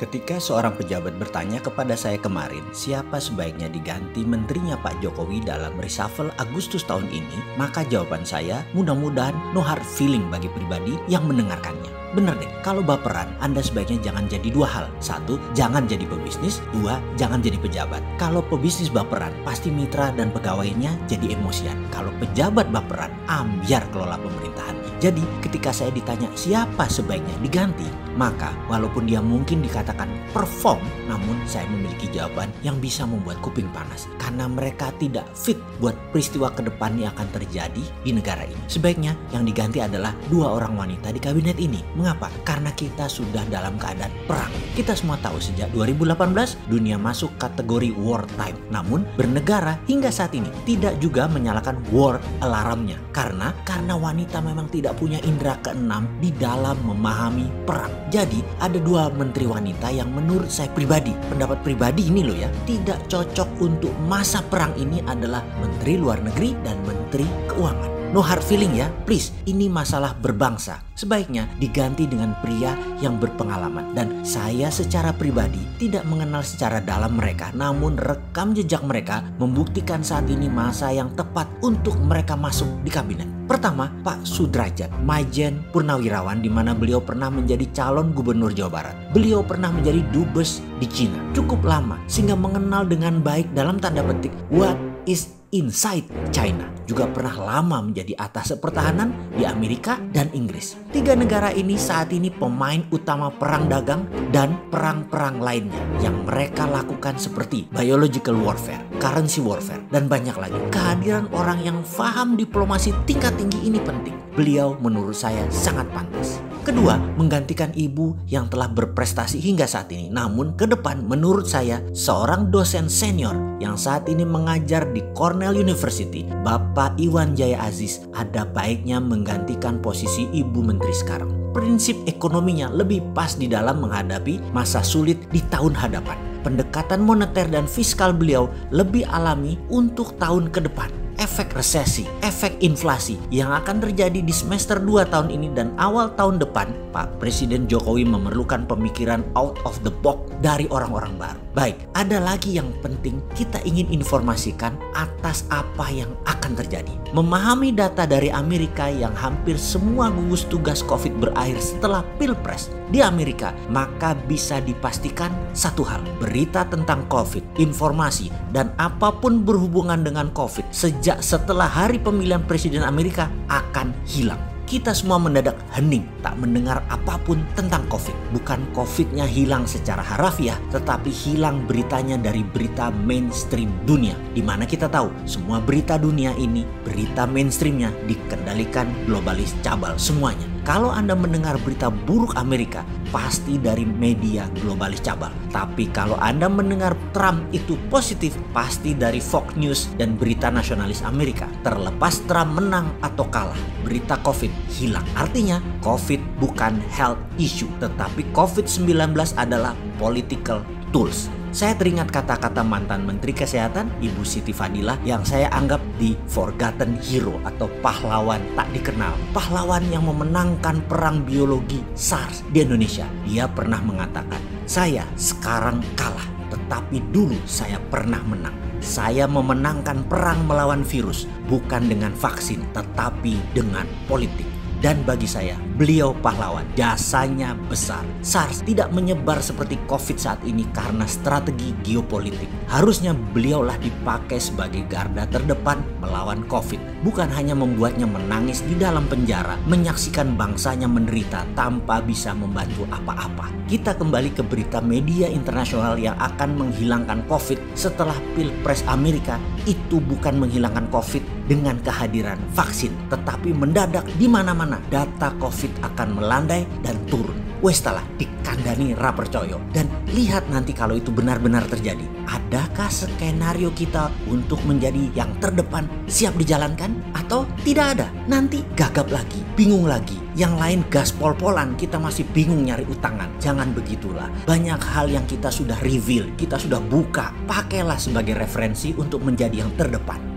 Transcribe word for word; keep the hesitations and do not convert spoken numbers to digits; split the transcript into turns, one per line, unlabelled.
Ketika seorang pejabat bertanya kepada saya kemarin siapa sebaiknya diganti menterinya Pak Jokowi dalam reshuffle Agustus tahun ini, maka jawaban saya mudah-mudahan no hard feeling bagi pribadi yang mendengarkannya. Bener deh, kalau baperan Anda sebaiknya jangan jadi dua hal. Satu, jangan jadi pebisnis. Dua, jangan jadi pejabat. Kalau pebisnis baperan, pasti mitra dan pegawainya jadi emosian. Kalau pejabat baperan, ambiar kelola pemerintahan. Jadi ketika saya ditanya siapa sebaiknya diganti, maka walaupun dia mungkin dikatakan perform, namun saya memiliki jawaban yang bisa membuat kuping panas. Karena mereka tidak fit buat peristiwa ke depan yang akan terjadi di negara ini. Sebaiknya yang diganti adalah dua orang wanita di kabinet ini. Mengapa? Karena kita sudah dalam keadaan perang. Kita semua tahu sejak dua ribu delapan belas dunia masuk kategori wartime. Namun bernegara hingga saat ini tidak juga menyalakan war alarmnya. Karena karena wanita memang tidak punya indera keenam di dalam memahami perang. Jadi ada dua menteri wanita yang menurut saya pribadi, pendapat pribadi ini loh ya, tidak cocok untuk masa perang ini adalah Menteri Luar Negeri dan Menteri Keuangan. No hard feeling ya, please. Ini masalah berbangsa. Sebaiknya diganti dengan pria yang berpengalaman. Dan saya secara pribadi tidak mengenal secara dalam mereka. Namun rekam jejak mereka membuktikan saat ini masa yang tepat untuk mereka masuk di kabinet. Pertama, Pak Sudrajat, Majen Purnawirawan, di mana beliau pernah menjadi calon gubernur Jawa Barat. Beliau pernah menjadi dubes di Cina cukup lama sehingga mengenal dengan baik dalam tanda petik what is inside China. Juga pernah lama menjadi atase pertahanan di Amerika dan Inggris. Tiga negara ini saat ini pemain utama perang dagang dan perang-perang lainnya yang mereka lakukan seperti biological warfare, currency warfare, dan banyak lagi. Kehadiran orang yang paham diplomasi tingkat tinggi ini penting. Beliau menurut saya sangat pantas. Kedua, menggantikan ibu yang telah berprestasi hingga saat ini. Namun ke depan menurut saya seorang dosen senior yang saat ini mengajar di Cornell University, Bapak Iwan Jaya Aziz, ada baiknya menggantikan posisi ibu menteri sekarang. Prinsip ekonominya lebih pas di dalam menghadapi masa sulit di tahun hadapan. Pendekatan moneter dan fiskal beliau lebih alami untuk tahun ke depan. Efek resesi, efek inflasi yang akan terjadi di semester dua tahun ini dan awal tahun depan, Pak Presiden Jokowi memerlukan pemikiran out of the box dari orang-orang baru. Baik, ada lagi yang penting kita ingin informasikan atas apa yang akan terjadi. Memahami data dari Amerika yang hampir semua gugus tugas COVID berakhir setelah Pilpres di Amerika, maka bisa dipastikan satu hal, berita tentang COVID, informasi, dan apapun berhubungan dengan COVID sejak setelah hari pemilihan presiden Amerika akan hilang. Kita semua mendadak hening tak mendengar apapun tentang COVID. Bukan COVID-nya hilang secara harafiah, tetapi hilang beritanya dari berita mainstream dunia. Dimana kita tahu semua berita dunia ini, berita mainstreamnya dikendalikan globalis cabal semuanya. Kalau Anda mendengar berita buruk Amerika, pasti dari media globalis cabal. Tapi kalau Anda mendengar Trump itu positif, pasti dari Fox News dan berita nasionalis Amerika. Terlepas Trump menang atau kalah, berita COVID hilang. Artinya COVID bukan health issue, tetapi COVID sembilan belas adalah political tools. Saya teringat kata-kata mantan Menteri Kesehatan Ibu Siti Fadilah yang saya anggap the forgotten hero atau pahlawan tak dikenal. Pahlawan yang memenangkan perang biologi SARS di Indonesia. Dia pernah mengatakan, saya sekarang kalah, tetapi dulu saya pernah menang. Saya memenangkan perang melawan virus bukan dengan vaksin, tetapi dengan politik. Dan bagi saya, beliau pahlawan, jasanya besar. SARS tidak menyebar seperti COVID saat ini karena strategi geopolitik. Harusnya beliaulah dipakai sebagai garda terdepan melawan COVID. Bukan hanya membuatnya menangis di dalam penjara, menyaksikan bangsanya menderita tanpa bisa membantu apa-apa. Kita kembali ke berita media internasional yang akan menghilangkan COVID setelah Pilpres Amerika. Itu bukan menghilangkan COVID dengan kehadiran vaksin, tetapi mendadak di mana-mana data COVID akan melandai dan turun. Wes talah dikandani ra percaya. Dan lihat nanti kalau itu benar-benar terjadi. Adakah skenario kita untuk menjadi yang terdepan siap dijalankan? Atau tidak ada? Nanti gagap lagi, bingung lagi. Yang lain gas pol-polan, kita masih bingung nyari utangan. Jangan begitulah. Banyak hal yang kita sudah reveal, kita sudah buka. Pakailah sebagai referensi untuk menjadi yang terdepan.